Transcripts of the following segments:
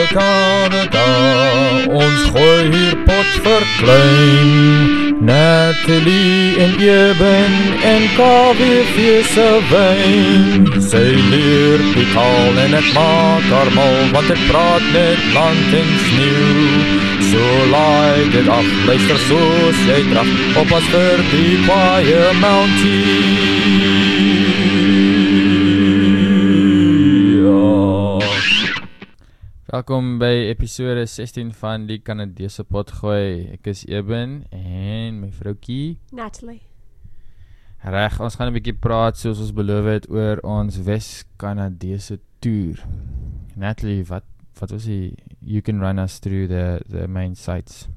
Canada, ons gooi hier pot verklein. Natalie en Eben en KWV se wyn. Sy leer die taal en het maak haar mal, want het praat net land en sneeuw. So laai dit af, luister soos jy draf, op as vir die kwaaie mountie. Welkom by episode 16 van die Canadese Potgooi. Ek is Eben en my vroukie Natalie. Reg, ons gaan 'n bietjie praat soos ons beloof het oor ons Wes-Canadese tour. Natalie, wat was die, you can run us through the main sites.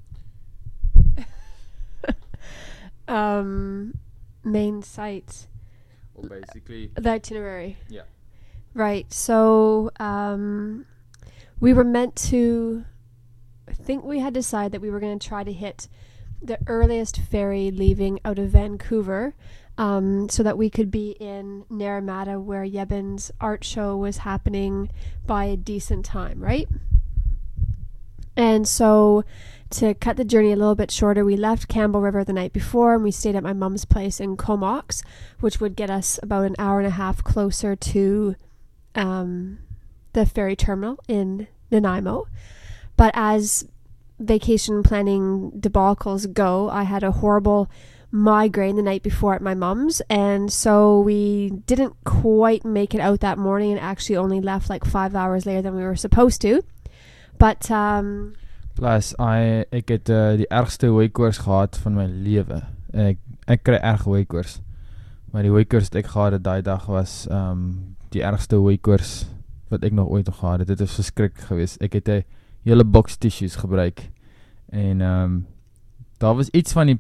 Main sites. Well, basically, the itinerary. Yeah. Right. So, we were meant to, I think we had decided that we were going to try to hit the earliest ferry leaving out of Vancouver, so that we could be in Naramata where Yebin's art show was happening by a decent time, right? And so to cut the journey a little bit shorter, we left Campbell River the night before and we stayed at my mom's place in Comox, which would get us about an hour and a half closer to the ferry terminal in Nanaimo. But as vacation planning debacles go, I had a horrible migraine the night before at my mom's, and so we didn't quite make it out that morning and actually only left like 5 hours later than we were supposed to. But plus ek het die ergste hooikoors gehad van my lewe. Ek kry erg hooikoors. Maar die hooikoors wat ek gehad het daai dag was die ergste hooikoors wat ek nog ooit gehad het. Dit is verskriklik geweest. Ek het 'n hele box tissues gebruik. En daar was iets van die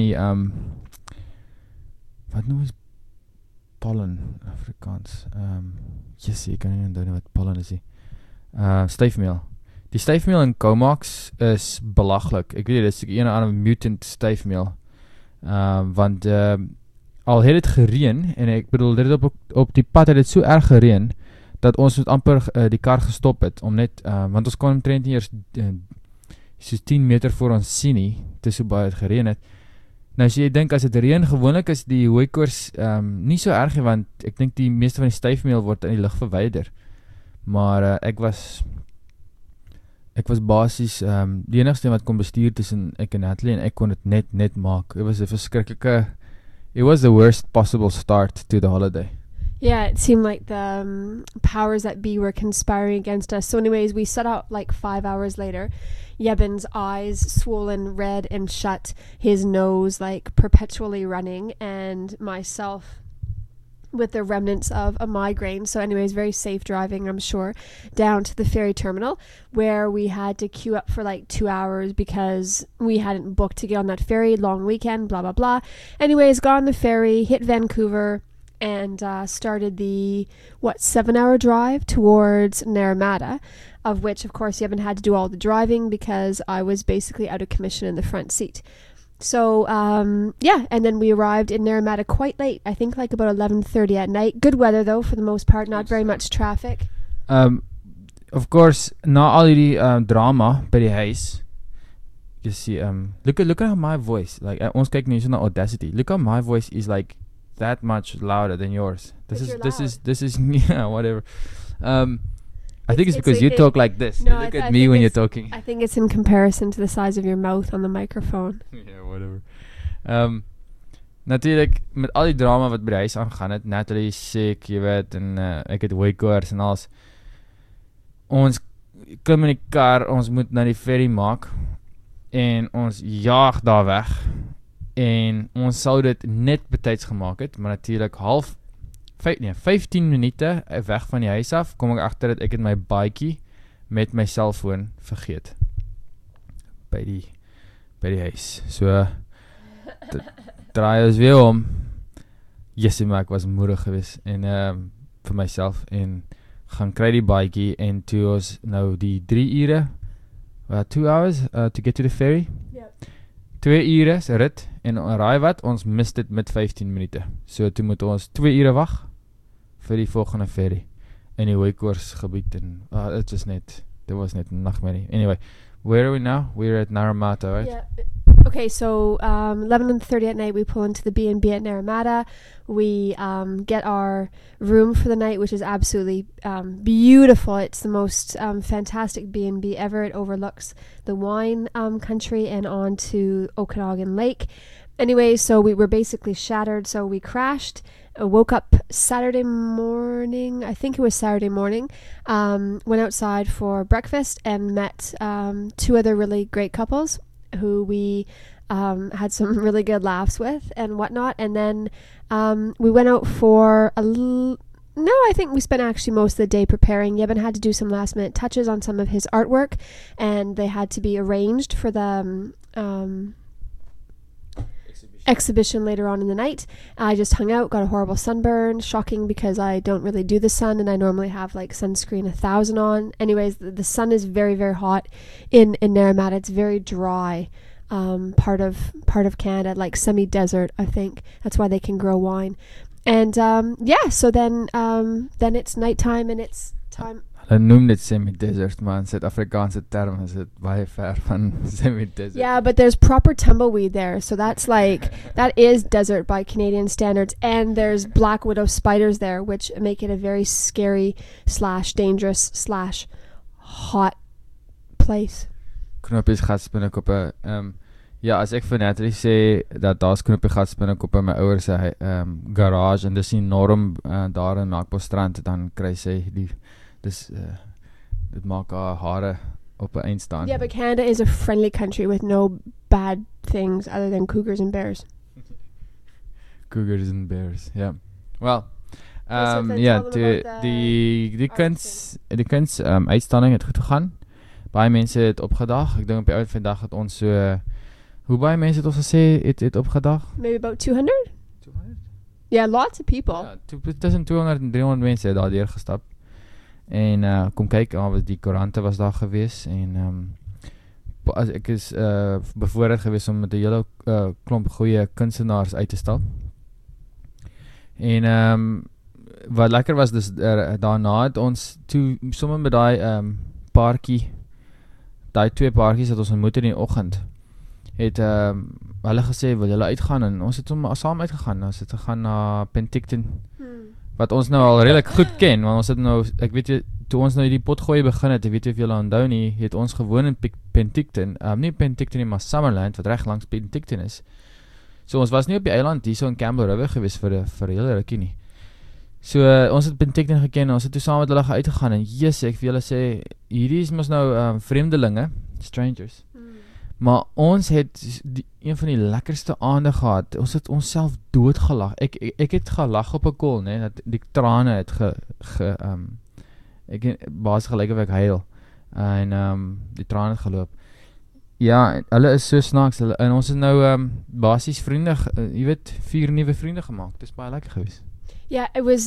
wat noem ons pollen Afrikaans. Ek kan nie onthou wat pollen is nie. Styfmeel. Die styfmeel in Comox is belaglik. Ek weet dit is 'n ander mutant styfmeel. Want al het dit gereën en ek bedoel dit het op die pad het dit so erg gereën dat ons het amper die kar gestop het om net want ons kon omtrent nie eers soos 10 meter voor ons sien nie, te so baie het gereën het. Nou as jy dink as dit reën, gewoonlik is die hooikoors nie so erg nie, want ek dink die meeste van die styfmeel word in die lug verwyder. Maar ek was basies die enigste wat kon bestuur tussen ek en Natalie en ek kon dit net maak. It was 'n verskriklike, it was the worst possible start to the holiday. yeah, it seemed like the powers that be were conspiring against us. So anyways, we set out like 5 hours later. Yebin's eyes swollen red and shut, his nose like perpetually running, and myself with the remnants of a migraine. So anyways, very safe driving, I'm sure, down to the ferry terminal where we had to queue up for like 2 hours because we hadn't booked to get on that ferry, long weekend, blah, blah, blah. Anyways, got on the ferry, hit Vancouver, and started the 7-hour drive towards Naramata, of which of course Yevon had to do all the driving because I was basically out of commission in the front seat. So yeah, and then we arrived in Naramata quite late, I think like about 11:30 at night. Good weather though for the most part, not very much traffic. Of course, na al die drama by die huis, you see, look at how my voice, like ons kyk nie so na Audacity, look how my voice is like that much louder than yours. This is yeah, whatever. I think it's because you talk like this. No, you look at me when you're talking. I think it's in comparison to the size of your mouth on the microphone. Yeah, whatever. Natuurlijk, met al die drama wat by die huis aangaan het, Natalie is sick, jy weet, en ek het hooikoors en alles. Ons klim in die kar, ons moet na die ferry maak, en ons jaag daar weg, en ons sou dit net betyds gemaak het, maar natuurlijk 15 minute weg van die huis af, kom ek agter dat ek het my baadjie met my cellfoon vergeet. By die huis. So, draai ons weer om. Jessie, maar ek was moedig geweest en vir myself en gaan kry die baadjie en toe ons nou die 3 ure, 2 hours to get to the ferry. Yeah. 2 ure se rit en raai wat, ons mis dit met 15 minute. So toe moet ons 2 ure wag vir die volgende ferry in die hooikoors gebied en dit was net Dit was net 'n nagmerrie. Anyway, where are we now? We're at Naramata, right? Yeah. Okay, so 11:30 at night we pull into the B&B at Naramata. We get our room for the night, which is absolutely beautiful. It's the most fantastic B&B ever. It overlooks the wine country and onto Okanagan Lake. Anyway, so we were basically shattered, so we crashed. Woke up Saturday morning, I think it was Saturday morning, went outside for breakfast and met 2 other really great couples who we had some really good laughs with and whatnot. And then we went out for I think we spent actually most of the day preparing. Yevon had to do some last minute touches on some of his artwork, and they had to be arranged for the exhibition later on in the night. I just hung out, got a horrible sunburn, shocking because I don't really do the sun and I normally have like sunscreen 1,000 on. Anyways, the sun is very, very hot in Naramata. It's very dry, part of Canada, like semi-desert, I think. That's why they can grow wine. And so then it's nighttime and it's time. Hulle noem dit semi-desert, maar in Suid-Afrikaanse term is dit baie ver van semi-desert. Yeah, but there's proper tumbleweed there, so that's like, that is desert by Canadian standards, and there's black widow spiders there, which make it a very scary / dangerous / hot place. Knoppies gatspinnekoppe. Ja, as ek vir Natalie sê dat daar's knoppie gatspinnekoppe in my ouers se garage en dis enorm daar in Melkbosstrand, dan kry sy dit maak haar hare op 'n eind staan. Yeah, but Canada is a friendly country with no bad things other than cougars and bears. Cougars and bears, yeah. Well, ja, die kuns uitstalling het goed gegaan. Baie mense het opgedag. Ek dink op die oude vandag het ons so, hoe baie mense het ons gesê het opgedag? Maybe about 200? 200? Yeah, lots of people. Ja, tussen 200 en 300 mense het daar deur gestap. En kom kyk, die koerante was daar gewees en as ek is bevoorreg gewees om met 'n hele klomp goeie kunstenaars uit te stal. En wat lekker was, dus daarna het ons toe sommer met daai paartjie, daai 2 paartjies wat ons ontmoet in die oggend, het hulle gesê wil julle uitgaan, en ons het saam uitgegaan. Ons het gegaan na Penticton, wat ons nou al redelijk goed ken, want ons het nou, ek weet jy, toe ons nou die potgooi begin het, ek weet jy of julle onthou nie, het ons gewoon in Penticton, nie Penticton nie, maar Summerland, wat recht langs Penticton is. So ons was nie op die eiland hier so in Campbell River gewees vir hele rukkie nie. So ons het Penticton geken, ons het toe saam met hulle uitgegaan, en yes, ek vir julle sê, hierdie is ons nou vreemdelinge, strangers, maar ons het een van die lekkerste aande gehad. Ons het ons self doodgelag. Ek het gelag op 'n kol, nee, dat die trane het ek baas gelyk of ek huil. En die trane het geloop. Ja, hulle is so snaaks, en ons het nou basies vriende, jy weet, 4 nuwe vriende gemaak. Dit is baie lekker gewees. Yeah, it was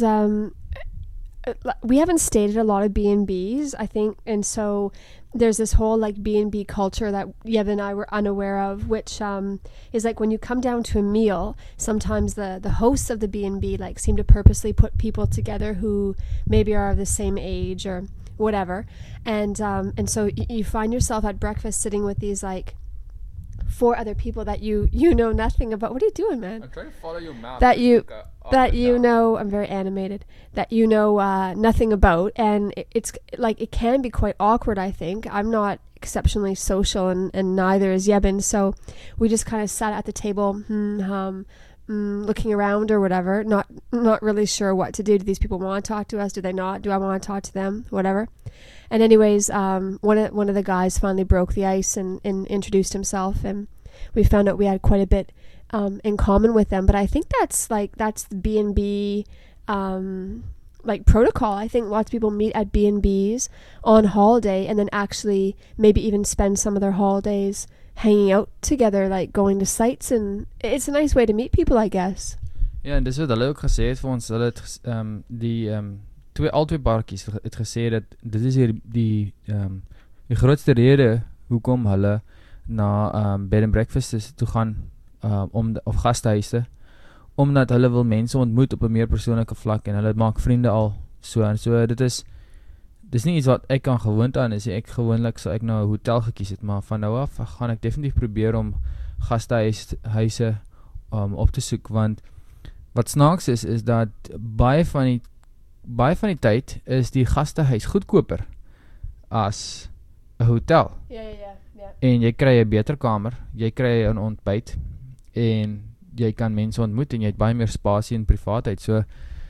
we haven't stayed at a lot of B&Bs, I think, and so there's this whole like B&B culture that Yev and I were unaware of, which is like when you come down to a meal, sometimes the hosts of the B&B like seem to purposely put people together who maybe are of the same age or whatever, and so you find yourself at breakfast sitting with these like 4 other people that you know nothing about. What are you doing, man? I'm trying to follow your mouth. That you know, I'm very animated, that you know nothing about, and it's like it can be quite awkward, I think. I'm not exceptionally social, and neither is Yebin, so we just kind of sat at the table, looking around or whatever, not really sure what to do. Do these people want to talk to us? Do they not? Do I want to talk to them? Whatever. And anyways, one of the guys finally broke the ice and introduced himself, and we found out we had quite a bit in common with them. But I think that's the B&B like protocol. I think lots of people meet at B&Bs on holiday and then actually maybe even spend some of their holidays hanging out together, like going to sites, and it's a nice way to meet people, I guess. Ja, en dis wat hulle ook gesê het vir ons. Hulle het al twee paartjies het gesê dat dit is hier die grootste rede hoekom hulle na bed and breakfasts toe gaan, of gastehuise, omdat hulle wil mense ontmoet op 'n meer persoonlike vlak, en hulle maak vriende al so, en so dit is dis nie iets wat ek kan gewoond aan is. Ek gewoonlik sal ek nou 'n hotel gekies het, maar van nou af gaan ek definitief probeer om gastehuise op te soek, want wat snaaks is dat baie van die tyd is die gastehuis goedkoper as 'n hotel. Ja. En jy kry 'n beter kamer, jy kry 'n ontbyt en jy kan mense ontmoet en jy het baie meer spasie en privaatheid. So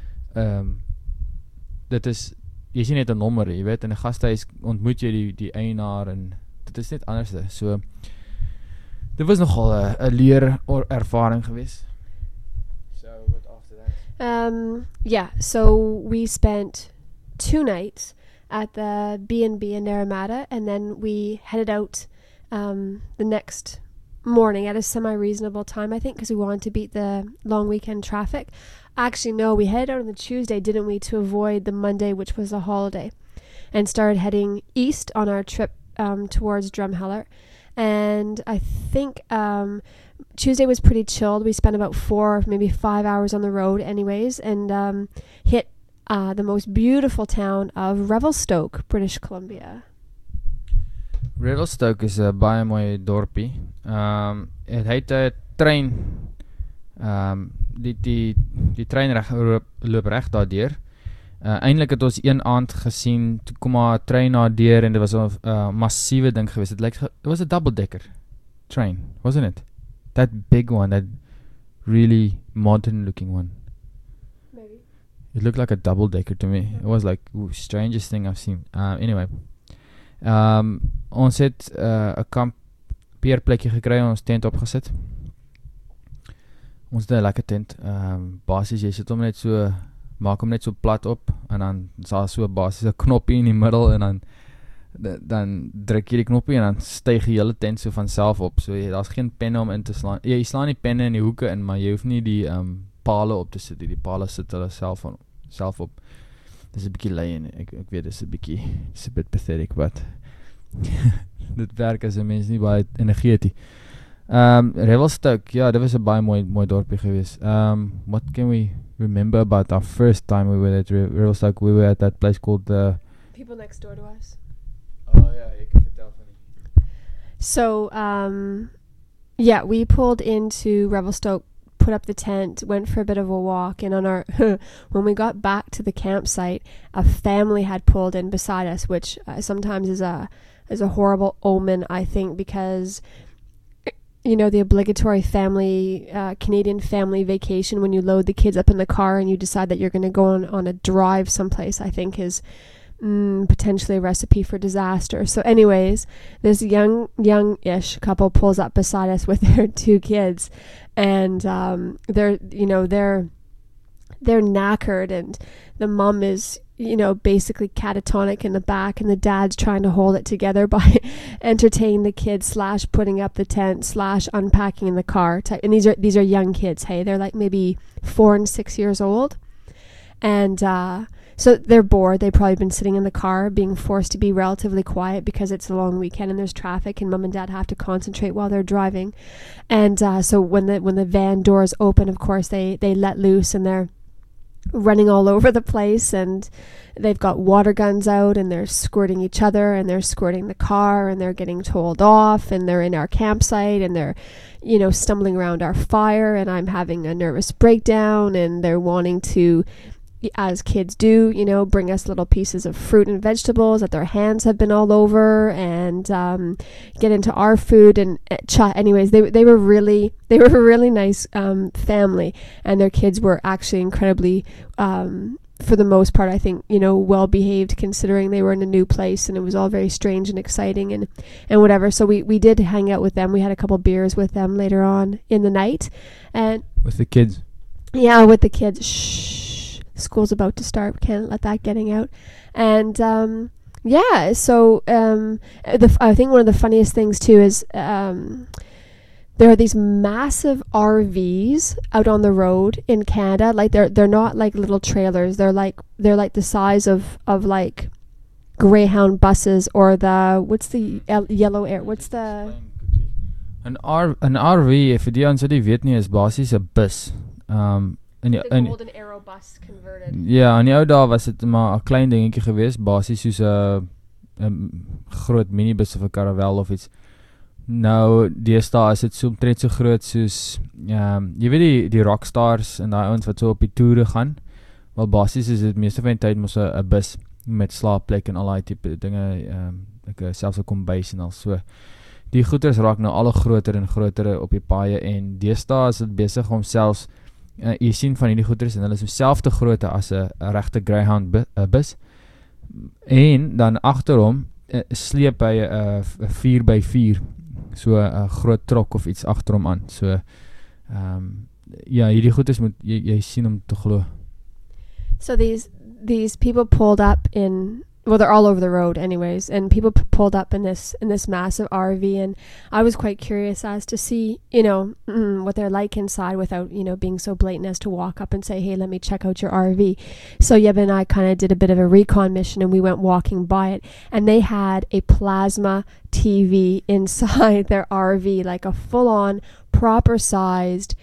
dit is jy sien net 'n nommer, jy weet, in 'n gastehuis ontmoet jy die eienaar en dit is net anders. So dit was nogal 'n leer ervaring geweest. So what after that? Yeah, so we spent 2 nights at the B&B in Naramata, and then we headed out the next morning at a semi-reasonable time, I think, because we wanted to beat the long weekend traffic. Actually, no, we headed out on the Tuesday, didn't we, to avoid the Monday, which was a holiday, and started heading east on our trip towards Drumheller. And I think Tuesday was pretty chilled. We spent about 4, maybe 5 hours on the road anyways, and hit the most beautiful town of Revelstoke, British Columbia. Revelstoke is 'n baie mooi dorpie. Het het 'n trein, die trein loop reg daardeur. Eintlik het ons een aand gesien, toe kom maar 'n trein daardeur en dit was 'n massiewe ding geweest. It was a double-decker train, wasn't it? That big one, that really modern-looking one. Maybe. It looked like a double-decker to me. It was like, strangest thing I've seen. Anyway. Ons het 'n kampeerplekjie gekry, ons tent opgesit. Ons het 'n lekker tent. Basies jy sit hom net so, maak hom net so plat op en dan is daar so basies 'n knoppie in die middel en dan druk jy die knoppie en dan styg die hele tent so van self op. So daar's geen penne om in te slaan. Jy slaan die penne in die hoeke in, maar jy hoef nie die pale op te sit. Die pale sit hulle self op. Dis 'n bietjie lui en ek weet dis 'n bit pathetic, but dit werk as 'n mens nie baie energie het nie. Revelstoke, ja, dit was 'n baie mooi dorpie geweest. What can we remember about our first time we were at Revelstoke? We were at that place called the People next door to us. Oh ja, ek kan vertel van die. So, yeah, we pulled into Revelstoke, put up the tent, went for a bit of a walk, and on our when we got back to the campsite, a family had pulled in beside us, which sometimes is a horrible omen, I think, because you know, the obligatory family Canadian family vacation when you load the kids up in the car and you decide that you're going to go on a drive someplace, I think is potentially a recipe for disaster. So anyways, this young-ish couple pulls up beside us with their 2 kids, and they're knackered, and the mom is, you know, basically catatonic in the back, and the dad's trying to hold it together by entertaining the kids / putting up the tent / unpacking in the car. And these are young kids. Hey, they're like maybe 4 and 6 years old, and so they're bored. They've probably been sitting in the car being forced to be relatively quiet because it's a long weekend and there's traffic and mom and dad have to concentrate while they're driving. And so when the van doors open, of course they let loose and they're running all over the place, and they've got water guns out and they're squirting each other and they're squirting the car and they're getting told off, and they're in our campsite and they're, you know, stumbling around our fire, and I'm having a nervous breakdown, and they're wanting to, as kids do, you know, bring us little pieces of fruit and vegetables that their hands have been all over, and get into our food. And anyways, they were a really nice family, and their kids were actually incredibly, for the most part, I think, you know, well behaved, considering they were in a new place and it was all very strange and exciting and whatever. So we did hang out with them. We had a couple beers with them later on in the night, and with the kids. Yeah, with the kids. Shh. School's about to start. Can't let that getting out. And yeah, so I think one of the funniest things too is there are these massive RVs out on the road in Canada. Like they're not like little trailers. They're like the size of like Greyhound buses, or what's the yellow air? What's the An RV, vir die ons wat nie weet nie, is basies 'n bus. The Golden Arrow bus converted. Ja, in die ou dae was dit maar 'n klein dingetjie geweest, basies soos 'n groot minibus of 'n karavel of iets. Nou, deesdae is dit so omtrent so groot soos jy weet die rockstars en daai ouens wat so op die toere gaan. Wel basies is dit meeste van die tyd mos 'n bus met slaapplek en al daai tipe dinge, selfs 'n kombuis en al so. Die goeders raak nou al groter en groter op die paaie en deesdae is dit besig om selfs jy sien van hierdie goeders en hulle is selfs te grootte as 'n regte Greyhound bus. En dan agterom sleep hy 'n 4x4, so 'n groot trok of iets agterom aan. So ja, hierdie goeders moet jy sien om te glo. So these people pulled up in, well, they're all over the road anyways, and people pulled up in this massive RV, and I was quite curious as to see, what they're like inside without, being so blatant as to walk up and say, hey, let me check out your RV. So Yeb and I kind of did a bit of a recon mission, and we went walking by it, and they had a plasma TV inside their RV, like a full-on, proper-sized,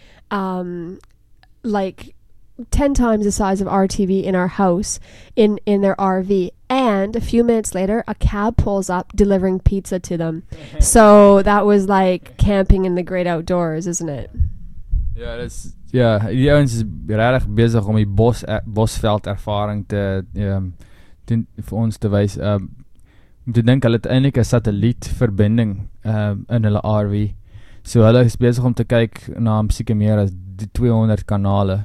like 10 times the size of our TV in our house in their RV. And a few minutes later, a cab pulls up delivering pizza to them. So that was like camping in the great outdoors, isn't it? Ja, die ouens is regtig besig om die bosveld ervaring te vir ons te wys. Om te dink hulle het eintlik 'n satellietverbinding in hulle RV. So hulle is besig om te kyk na seker meer as 200 kanale.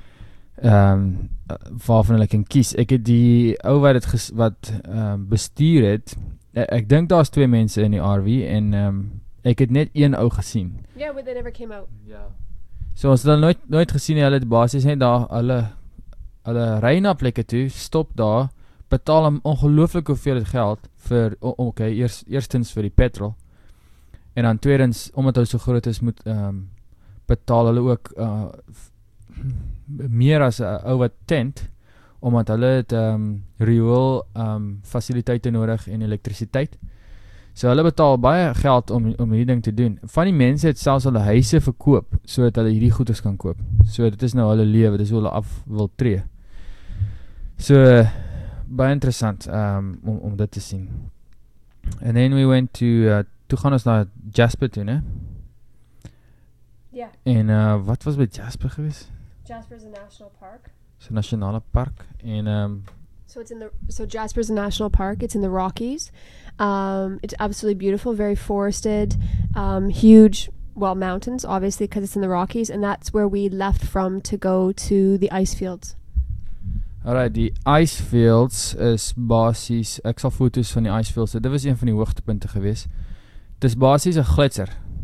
Waarvan hulle kan kies. Ek het die ou wat bestuur het, ek dink daar's 2 mense in die RV en ek het net een ou gesien. Yeah, but they never came out. Ja. So ons het hulle nooit gesien nie, hulle het basies net daar, hulle ry na plekke toe, stop daar, betaal hom ongelooflik hoeveel geld vir, eerstens vir die petrol, en dan tweedens, omdat hy so groot is, moet betaal hulle ook meer as 'n ou wat tent, omdat hulle het riool fasiliteite nodig en elektrisiteit. So hulle betaal baie geld om hierdie ding te doen. Van die mense het selfs hulle huise verkoop, sodat hulle hierdie goeders kan koop. So dit is nou hulle lewe, dit is hoe hulle af wil tree. So baie interessant om dit te sien. And then we went to, toe gaan ons na Jasper toe, ne? Ja. En wat was by Jasper geweest? Jasper's a national park. It's a nationale park. En So Jasper's a national park. It's in the Rockies. It's absolutely beautiful, very forested, huge, mountains, obviously, because it's in the Rockies, and that's where we left from to go to the ice fields. Alright, die ice fields is basies, ek sal foto's van die ice fields, dit was een van die hoogtepunte geweest. Het is basies 'n glitser.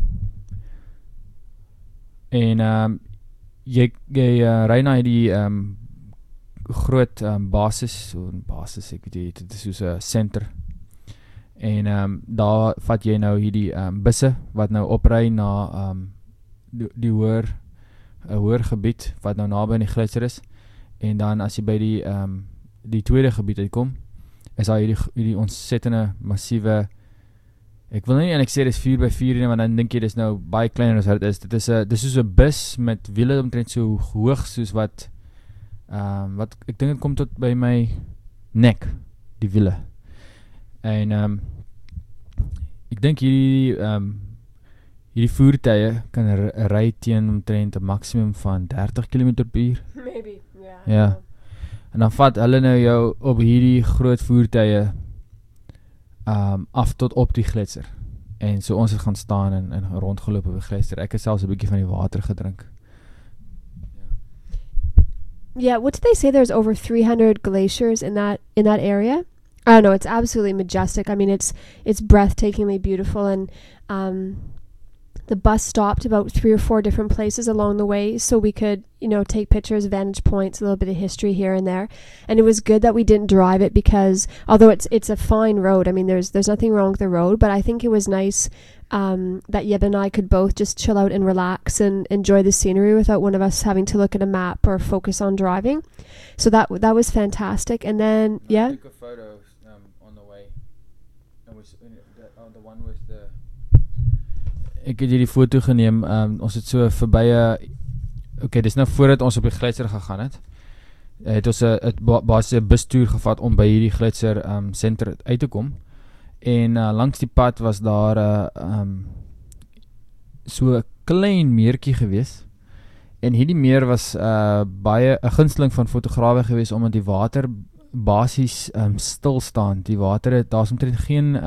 En jy ry na die groot basis, ek weet dit is soos 'n center. En daar vat jy nou hierdie busse wat nou opry na die hoër gebied wat nou naby in die glitser is. En dan as jy by die tweede gebied uitkom, is daar hierdie ontsettende massiewe, ek wil nie eintlik sê dit is 4x4 nie, want dan dink jy dis nou baie kleiner as wat dit is. Dit is soos 'n bus met wiele omtrent so hoog soos wat ek dink dit kom tot by my nek, die wiele. En ek dink hierdie voertuie kan ry teen omtrent 'n maksimum van 30 km/h. Maybe, yeah. Ja. En dan vat hulle nou jou op hierdie groot voertuie af tot op die glitser. En so ons het gaan staan en rondgeloop op die glitser. Ek het selfs 'n bietjie van die water gedrink. Yeah, what did they say? There's over 300 glaciers in that area. I don't know. It's absolutely majestic. I mean, it's breathtakingly beautiful, and the bus stopped about 3 or 4 different places along the way, so we could, take pictures, vantage points, a little bit of history here and there. And it was good that we didn't drive it because, although it's a fine road, I mean, there's nothing wrong with the road, but I think it was nice that Yeb and I could both just chill out and relax and enjoy the scenery without one of us having to look at a map or focus on driving. So that was fantastic. And then, yeah. I took a photo on the way. It was the one with the... Ek het hierdie foto geneem, ons het so verby okay, dis nou voordat ons op die gletsjer gegaan het. Het ons 'n basiese bustoer gevat om by hierdie gletsjer senter uit te kom. En langs die pad was daar so 'n klein meertjie gewees. En hierdie meer was baie 'n gunsteling van fotograwe gewees omdat die water basies stil staan. Die water daar's omtrent geen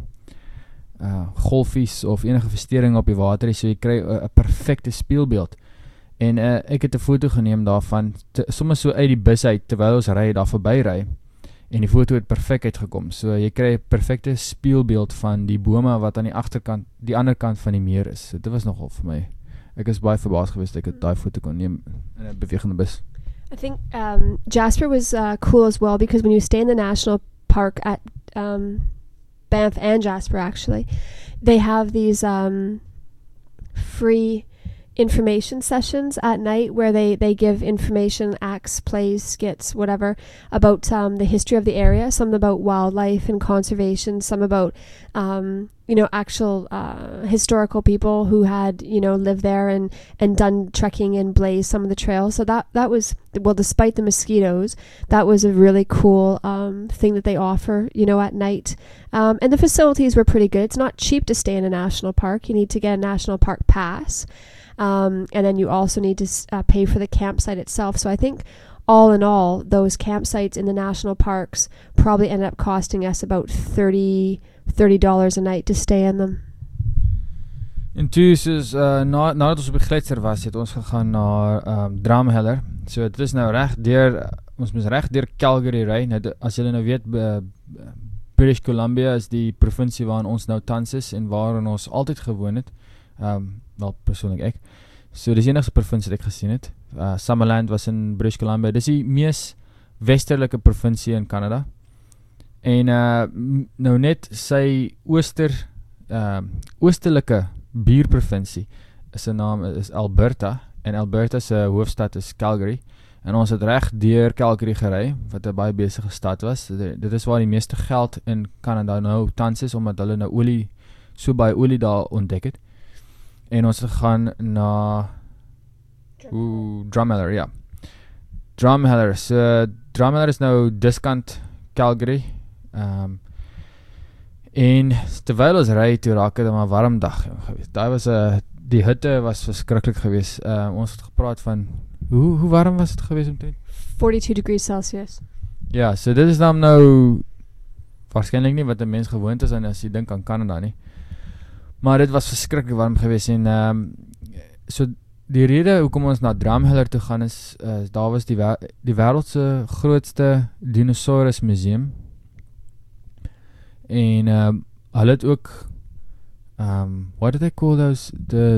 golfies of enige versteuring op die water nie, so jy kry 'n perfekte spieelbeeld. En ek het 'n foto geneem daarvan, sommer so uit die bus uit terwyl ons ry daar verby ry. En die foto het perfek uitgekom. So jy kry 'n perfekte spieelbeeld van die bome wat aan die agterkant, die ander kant van die meer is. So dit was nogal vir my. Ek is baie verbaas geweest dat ek daai foto kon neem in 'n bewegende bus. I think Jasper was cool as well because when you stay in the national park at Banff and Jasper, actually, they have these free information sessions at night where they give information, acts, plays, skits, whatever, about the history of the area, some about wildlife and conservation, some about actual historical people who had lived there and done trekking and blazed some of the trails. So that was, well, despite the mosquitoes, that was a really cool thing that they offer at night, and the facilities were pretty good. It's not cheap to stay in a national park. You need to get a national park pass. And then you also need to pay for the campsite itself. So I think all in all, those campsites in the national parks probably ended up costing us about $30 a night to stay in them. En toe soos nadat ons op die gletsjer was, het ons gegaan na Drumheller. So dit is nou reg deur, ons moes reg deur Calgary ry. Nou as julle nou weet, British Columbia is die provinsie waarin ons nou tans is en waarin ons altyd gewoon het. Wel persoonlik ek. So dis die enigste provinsie wat ek gesien het. Summerland was in British Columbia. Dis die mees westerlike provinsie in Canada. En nou net sy oostelike buurprovinsie is sy naam is Alberta en Alberta se hoofstad is Calgary. En ons het reg deur Calgary gery wat 'n baie besige stad was. Dit is waar die meeste geld in Canada nou tans is omdat hulle nou so baie olie daar ontdek het. En ons het gegaan na Drumheller, ja. Drumheller. So Drumheller is nou diskant Calgary. En terwyl ons ry toe raak het 'n warm dag gewees. Daar was die hitte was verskriklik gewees. Ons het gepraat van hoe warm was dit gewees omtrent? 42 degrees Celsius. Ja, so dit is dan nou waarskynlik nie wat 'n mens gewoond is aan as jy dink aan Canada nie. Maar dit was verskriklik warm geweest en so die rede hoekom ons na Drumheller toe gaan is daar was die wêreld se grootste dinosaurus museum. En hulle het ook what do they call those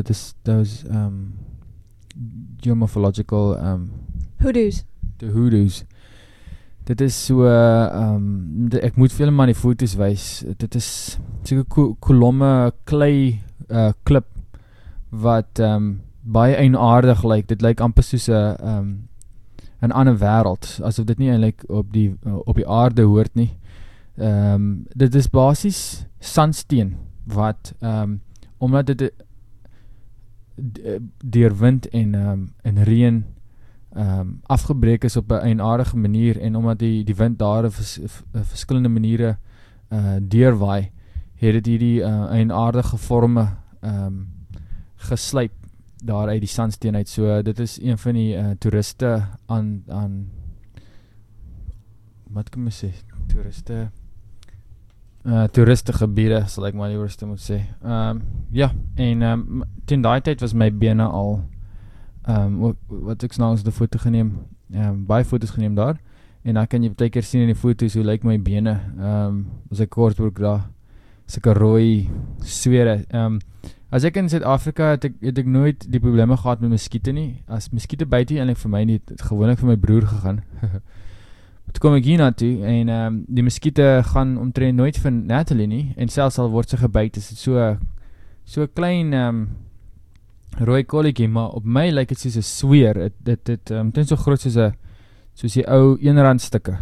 geomorphological hoodoos. The hoodoos. Dit is so ek moet vir julle maar die foto's wys. Dit is so 'n kolomme klei klip wat baie eienaardig lyk. Dit lyk amper soos 'n ander wêreld, asof dit nie eintlik op die aarde hoort nie. Dit is basies sandsteen wat omdat dit deur wind en reën afgebreek is op 'n eienaardige manier en omdat die wind daar verskillende maniere deurwaai, het dit hierdie eienaardige vorme geslyp daar uit die sandsteen uit. So dit is een van die toeriste aan wat kan mens sê? Toeristegebiede, sal ek maar liewerste moet sê. Ja, en teen daai tyd was my bene al wat ek snaaks die foto geneem, baie foto's geneem daar, en dan kan jy baie keer sien in die foto's hoe lyk my bene, as ek kortbroek dra, sulke rooi swere. As ek in Suid-Afrika het ek nooit die probleme gehad met muskiete nie. As muskiete byt nie, eintlik vir my nie, het gewoonlik vir my broer gegaan. Toe kom ek hier na toe, en die muskiete gaan omtrent nooit van Natalie nie, en selfs al word sy gebyt, is dit so klein rooi kolletjie, maar op my lyk dit soos 'n sweer. Dit omtrent so groot soos die ou R1 stukke.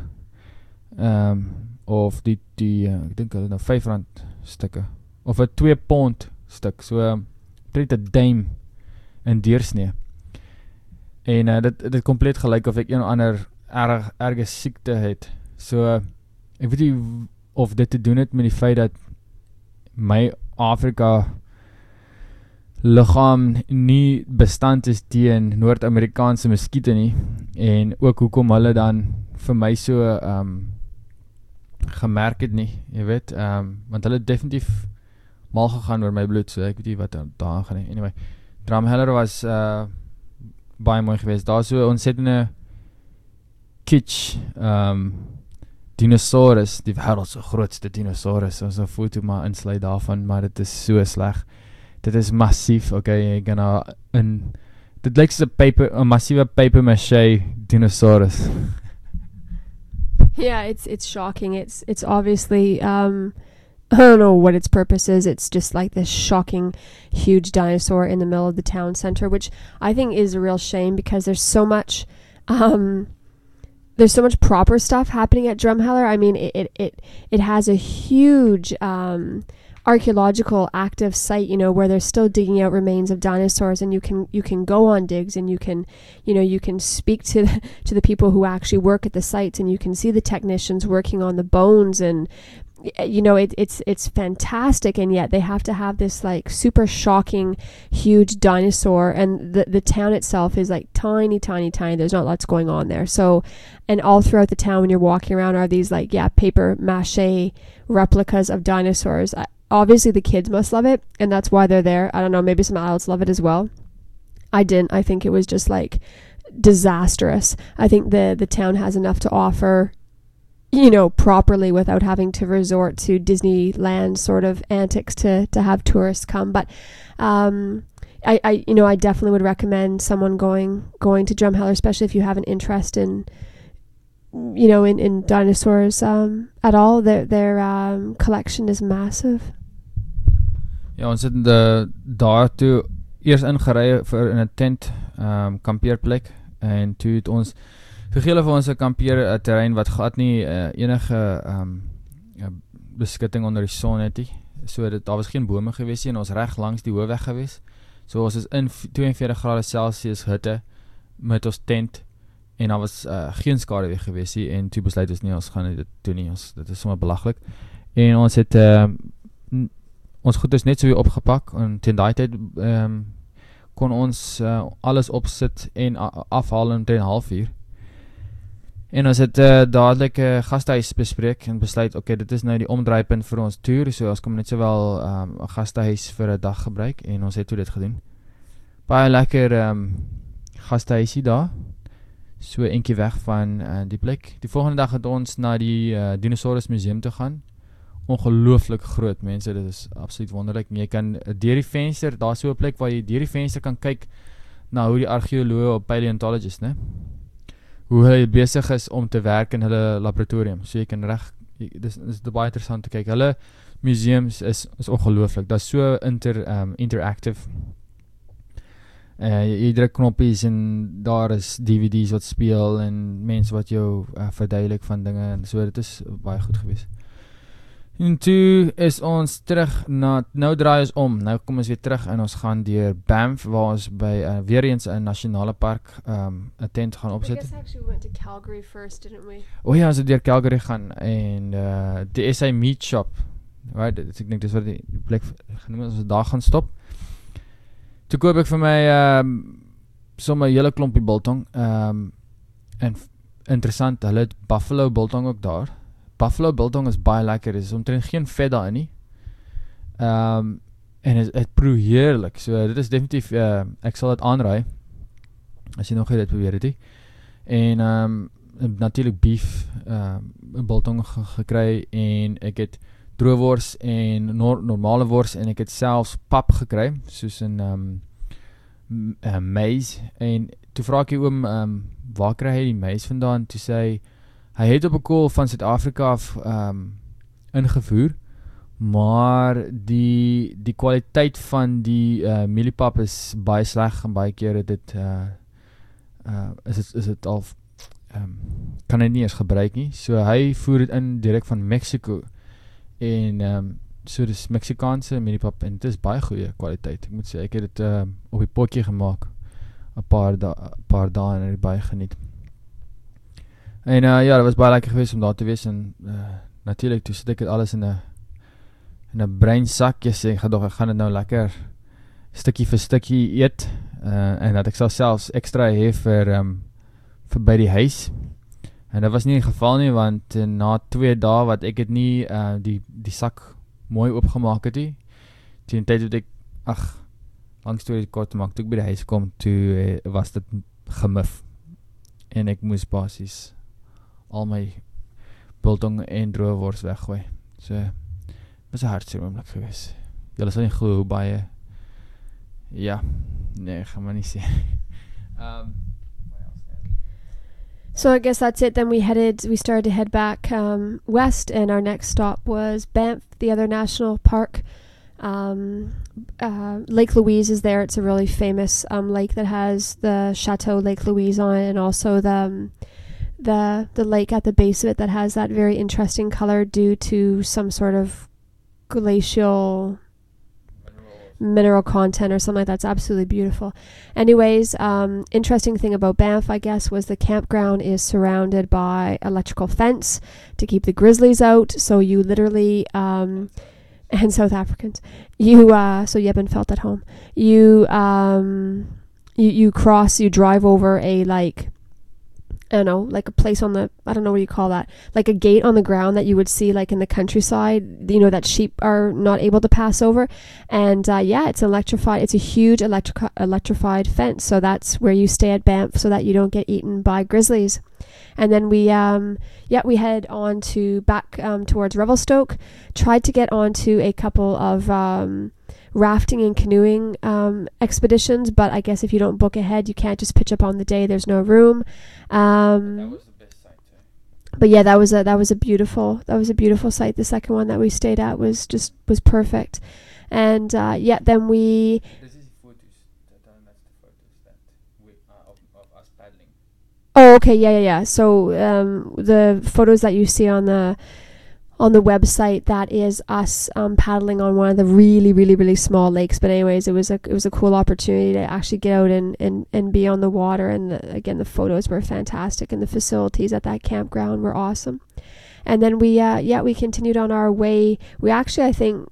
Of die ek dink hulle nou R5 stukke, of 'n 2 pond stuk, so omtrent 'n duim in deursnee. En dit kompleet gelyk of ek een of ander erge siekte het. So ek weet nie of dit te doen het met die feit dat my Afrika liggaam nie bestand is teen Noord-Amerikaanse muskiete nie, en ook hoekom hulle dan vir my so gemerk het nie, jy weet, want hulle het definitief mal gegaan oor my bloed, so ek weet nie wat daar gaan nie. Anyway, Drumheller was baie mooi geweest. Daar so ontsettende kitsch dinosaurus, die wêreld se grootste dinosaurus, ons 'n foto maar insluit daarvan, maar dit is so sleg. Dit is massief, okay, jy gaan dit lyk soos 'n massiewe paper maché dinosaurus. Yeah, it's shocking. It's obviously I don't know what its purpose is. It's just like this shocking, huge dinosaur in the middle of the town center, which I think is a real shame because there's so much proper stuff happening at Drumheller. I mean, it has a huge archaeological active site, you know, where they're still digging out remains of dinosaurs, and you can go on digs, and you can speak to the people who actually work at the sites, and you can see the technicians working on the bones, and you know, it's fantastic, and yet they have to have this like super shocking huge dinosaur, and the town itself is like tiny. There's not lots going on there. So, and all throughout the town when you're walking around are these like paper mache replicas of dinosaurs. Obviously the kids must love it, and that's why they're there. I don't know, maybe some adults love it as well. I didn't. I think it was just like disastrous. I think the town has enough to offer, you know, properly without having to resort to Disneyland sort of antics to have tourists come. But I definitely would recommend someone going to Drumheller, especially if you have an interest in, you know, in dinosaurs at all. Their collection is massive. Ja, ons het daar toe eers ingery vir in 'n tent kampeerplek, en toe het ons gegee vir ons 'n kampeer terrein wat glad nie enige beskutting onder die son het nie. So daar was geen bome gewees nie, en ons reg langs die hoofweg gewees. So ons is in 42 grade Celsius hitte met ons tent, en daar was geen skade weer gewees nie, en toe besluit ons nie, ons gaan dit doen nie, dit is sommer belaglik. En ons het ons goed is net so weer opgepak, en teen daai tyd kon ons alles opsit en afhaal in 3,5 uur. En ons het dadelik gastehuis bespreek en besluit, okay, dit is nou die omdraaipunt vir ons toer, so ons kom net sowel 'n gastehuis vir 'n dag gebruik, en ons het toe dit gedoen. Baie lekker gastehuisie daar, so eentjie weg van die plek. Die volgende dag het ons na die Dinosaurus Museum toe gaan. Ongelooflik groot, mense, dit is absoluut wonderlik. En jy kan deur die venster, daar so 'n plek waar jy deur die venster kan kyk na hoe die argeoloë op paleontologists, né? Hoe hulle besig is om te werk in hulle laboratorium. So jy kan dis baie interessant te kyk. Hulle museums is ongelooflik. Dit is so interactive. Jy druk knoppies en daar is DVD's wat speel en mense wat jou verduidelik van dinge, en so, dit is baie goed geweest. En toe is ons terug nou draai ons om, nou kom ons weer terug en ons gaan deur Banff, waar ons by weer eens 'n nasionale park 'n tent gaan opsit. I guess actually we went to Calgary first, didn't we? O ja, ons het deur Calgary gaan, en die SA Meat Shop, right, ek dink dis wat die plek genoem is, ons daar gaan stop. Toe koop ek vir my sommer 'n hele klompie biltong, en interessant, hulle het buffalo biltong ook daar. Buffalo biltong is baie lekker, is omtrent geen vet daarin nie. En het proe heerlik, so dit is definitief, ek sal dit aanraai, as jy nog dit probeer het nie. En natuurlijk beef biltong gekry, en ek het droewors en normale wors, en ek het selfs pap gekry, soos in maize, en toe vraag ek oom, waar kry hy die maize vandaan? Toe sê hy het op 'n kool van Suid-Afrika af ingevoer, maar die kwaliteit van die mieliepap is baie sleg, en baie keer dit is dit al kan hy nie eens gebruik nie, so hy voer dit in direk van Mexico, en so dis Meksikaanse mieliepap, en dit is baie goeie kwaliteit. Ek moet sê, ek het dit op die potjie gemaak, 'n paar dae en het baie geniet. En ja, dit was baie lekker geweest om daar te wees en natuurlik toe sit ek dit alles in 'n breinsakje sê ek gaan dit nou lekker stukkie vir stukkie eet en dat ek sal selfs extra hê vir by die huis. En dit was nie die geval nie, want na 2 dae wat ek het nie die sak mooi oopgemaak het nie, teen tyd het ek, lang storie kort te maak, toe ek by die huis kom, toe was dit gemif. En ek moes basies al my biltong en droëwors weggooi. So, was 'n hartseer oomblik geweest. Julle sal nie glo hoe baie, ja, nee, gaan maar nie sê. So I guess that's it. Then we started to head back west, and our next stop was Banff, the other national park. Lake Louise is there. It's a really famous lake that has the Chateau Lake Louise on it, and also the lake at the base of it that has that very interesting color due to some sort of glacial mineral content or something like that. That's absolutely beautiful. Anyways, interesting thing about Banff, I guess, was the campground is surrounded by electrical fence to keep the grizzlies out. So you literally, and South Africans, so Yeben felt at home. You drive over a I don't know, like a place on I don't know what you call that, like a gate on the ground that you would see like in the countryside, that sheep are not able to pass over. And it's electrified. It's a huge electrified fence. So that's where you stay at Banff so that you don't get eaten by grizzlies. And then we head on back towards Revelstoke, tried to get onto a couple of rafting and canoeing expeditions, but I guess if you don't book ahead, you can't just pitch up on the day. There's no room. That was the best site too. But yeah, that was a beautiful site. The second one that we stayed at was perfect. And then we. This is photos. That's the photos that of us paddling. Oh, okay, yeah. So the photos that you see on the website, that is us paddling on one of the really, really, really small lakes. But anyways, it was a cool opportunity to actually get out and be on the water. And again, the photos were fantastic, and the facilities at that campground were awesome. And then we continued on our way. We actually, I think,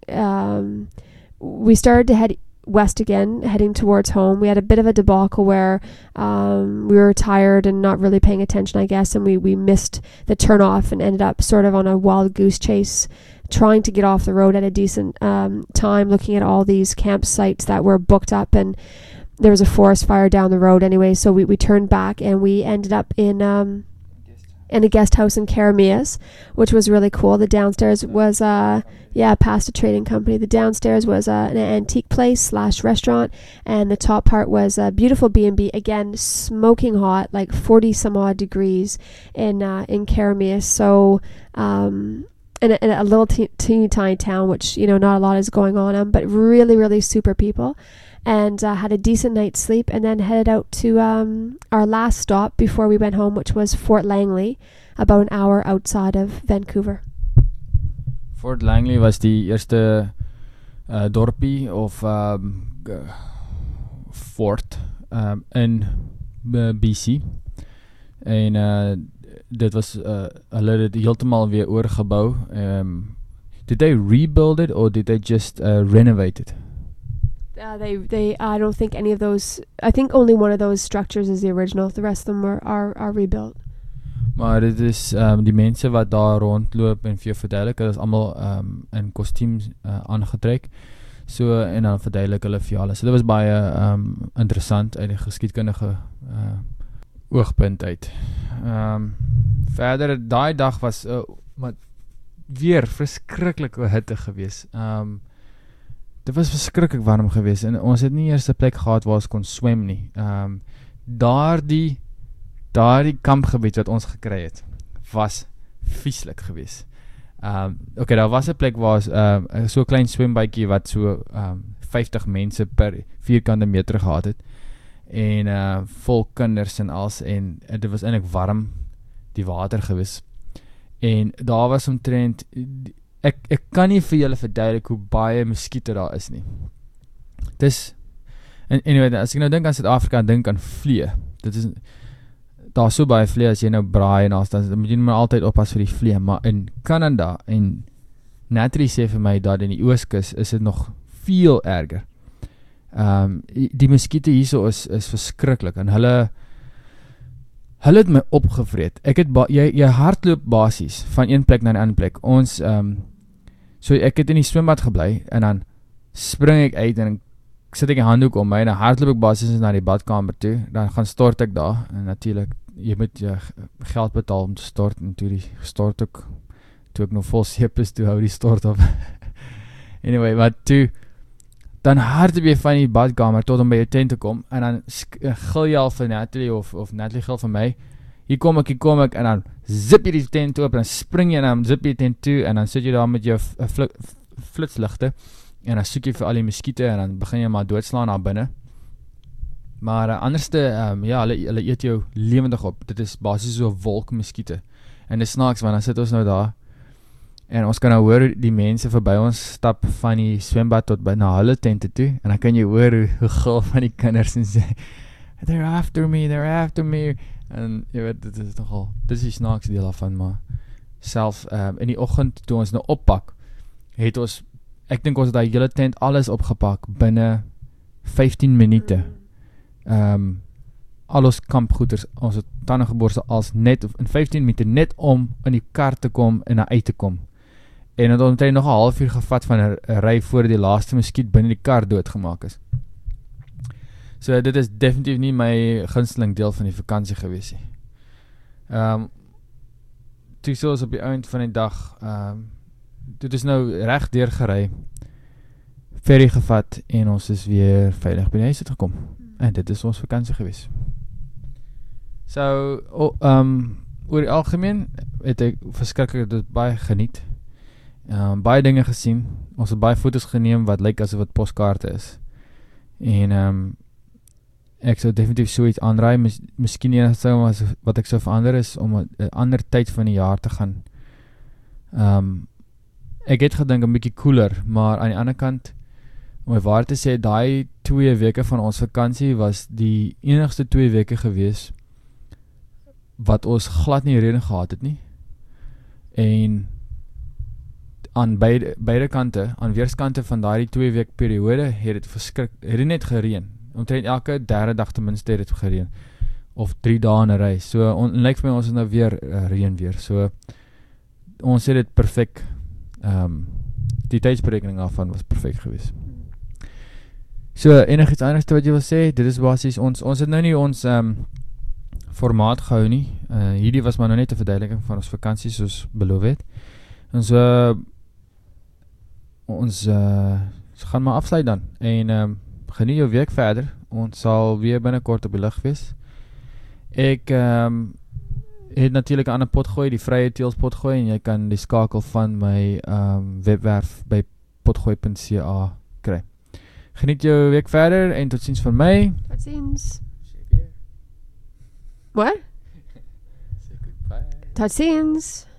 we started to head west again, heading towards home. We had a bit of a debacle where we were tired and not really paying attention, I guess, and we missed the turnoff and ended up sort of on a wild goose chase, trying to get off the road at a decent time, looking at all these campsites that were booked up, and there was a forest fire down the road anyway, so we turned back and we ended up in a guest house in Karamias, which was really cool. The downstairs was past a trading company. The downstairs was an antique place / restaurant, and the top part was a beautiful B&B, again smoking hot, like 40 some odd degrees in Karamias. So in a little teeny tiny town, which not a lot is going on, but really, really super people. And had a decent night's sleep, and then headed out to our last stop before we went home, which was Fort Langley, about an hour outside of Vancouver. Fort Langley was die eerste dorpie of fort in BC, en dit was hulle het dit heeltemal weer oorgebou. Did they rebuild it or did they just renovate it? They I don't think any of those. I think only one of those structures is the original. The rest of them are rebuilt. Maar dit is die mense wat daar rondloop en vir jou verduidelik, hulle is almal in kostuums aangetrek. So en dan verduidelik hulle vir jou alles. So dit was baie interessant uit die geskiedkundige oogpunt uit. Verder daai dag was maar weer verskriklike hitte gewees. Dit was verskriklik warm geweest en ons het nie eers 'n plek gehad waar ons kon swem nie. Daardie kampgebied wat ons gekry het, was vieslik geweest. Okay, daar was 'n plek waar so 'n klein swembuitjie wat so 50 mense per vierkante meter gehad het en vol kinders en als, en dit was eintlik warm, die water geweest. En daar was omtrent Ek kan nie vir julle verduidelik hoe baie muskiete daar is nie. En anyway, as ek nou dink aan Suid-Afrika, dink aan vlee. Dit is daar so baie vlee as jy nou braai en dan moet jy maar altyd oppas vir die vlee, maar in Canada en Natalie sê vir my dat in die Ooskus is dit nog veel erger. Die muskiete hierso is verskriklik en hulle het my opgevreet. Ek het jy hardloop basies van een plek na 'n ander plek. Ons so ek het in die swembad gebly en dan spring ek uit en sit ek 'n handdoek om my en dan hardloop ek basies na die badkamer toe. Dan gaan stort ek daar en natuurlik jy moet jy geld betaal om te stort en toe die stort ook toe ek nog vol seep is, toe hou die stort op. Anyway, maar toe dan hardloop jy van die badkamer tot om by jou tent te kom en dan gil jy al vir Natalie of Natalie gil vir my. Hier kom ek en dan zip jy die tent oop en dan spring jy en dan zip jy die tent toe en dan sit jy daar met jou flitsligte en dan soek jy vir al die muskiete en dan begin jy maar doodslaan daar binne. Maar anderste, ja, hulle eet jou lewendig op. Dit is basies so 'n wolk muskiete. En dit snaaks, want dan sit ons nou daar en ons kan nou hoor die mense verby ons stap van die swembad tot by na hulle tente toe en dan kan jy hoor hoe gil van die kinders en sê they're after me en jy weet, dit is nogal, dit is die snaaks deel daarvan, maar self in die oggend toe ons nou oppak het ons, ek dink ons het die hele tent alles opgepak binne 15 minute. Al ons kampgoeders, ons het tandeborstel als net in 15 minute net om in die kar te kom en uit te kom. En het omtrent nog 'n halfuur gevat van 'n ry voor die laaste muskiet binne die kar doodgemaak is. So dit is definitief nie my gunsteling deel van die vakansie gewees nie. Toe so ons op die eind van die dag, dit is nou reg deur gery, ferry gevat en ons is weer veilig by die huis gekom. En dit is ons vakansie gewees. So, oor die algemeen het ek verskriklik dit baie geniet. Baie dinge gesien. Ons het baie foto's geneem wat lyk asof dit poskaarte is. En ek sou definitief so iets aanraai. Miskien enigste wat ek sou verander is om 'n ander tyd van die jaar te gaan. Ek het gedink 'n bietjie koeler, maar aan die ander kant om my waar te sê, daai 2 weke van ons vakansie was die enigste 2 weke gewees wat ons glad nie reën gehad het nie. En aan beide kante, aan weerskante van daai 2 week periode het dit net gereën. Omtrent elke derde dag ten minste het dit gereën. Of 3 dae in 'n ry. So lyk vir my ons is nou weer reën weer. So ons het dit perfek. Die tydsberekening daarvan was perfek geweest. So enigiets anders wat jy wil sê, dit is basies ons het nou nie ons formaat gehou nie. Hierdie was maar nou net 'n verduideliking van ons vakansie soos beloof het. En so ons gaan maar afsluit dan. En geniet jou week verder. Ons sal weer binnekort op die lug wees. Ek het natuurlik 'n ander pot gooi, die Vrye Teels pot gooi en jy kan die skakel van my webwerf by potgooi.ca kry. Geniet jou week verder en tot ziens van my. Tot ziens. What? Say goodbye. Tot ziens.